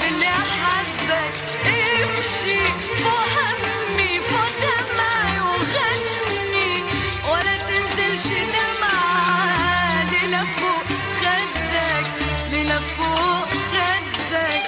اللي حبك امشي فوق همي فوق دمعي وغني ولا تنزلش دمعة للفوق خدك للفوق خدك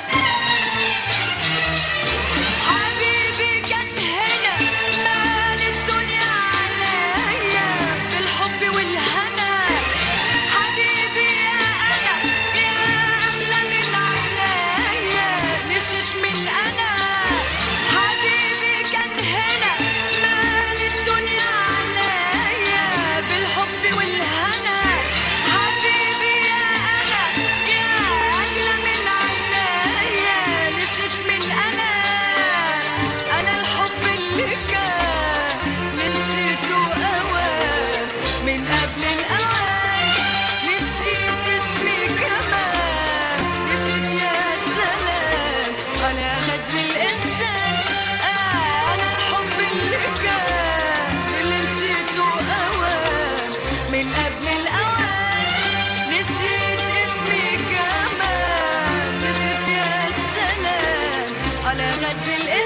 حبيبي كان هنا مال الدنيا عليا بالحب والهنا حبيبي يا أنا يا أغلى من عينيا نسيت من أنا حبيبي كان هنا مال الدنيا عليا بالحب والهنا حبيبي يا أنا يا أغلى من عينيا نسيت من أنا الحب اللي كان نسيته أوان من قبل الأوان نسيت اسمي كمان نسيت يا سلام على غدر الإنسان أنا الحب اللي كان نسيته أوان من قبل الأوان نسيت اسمي كمان نسيت يا سلام على غدر الإنسان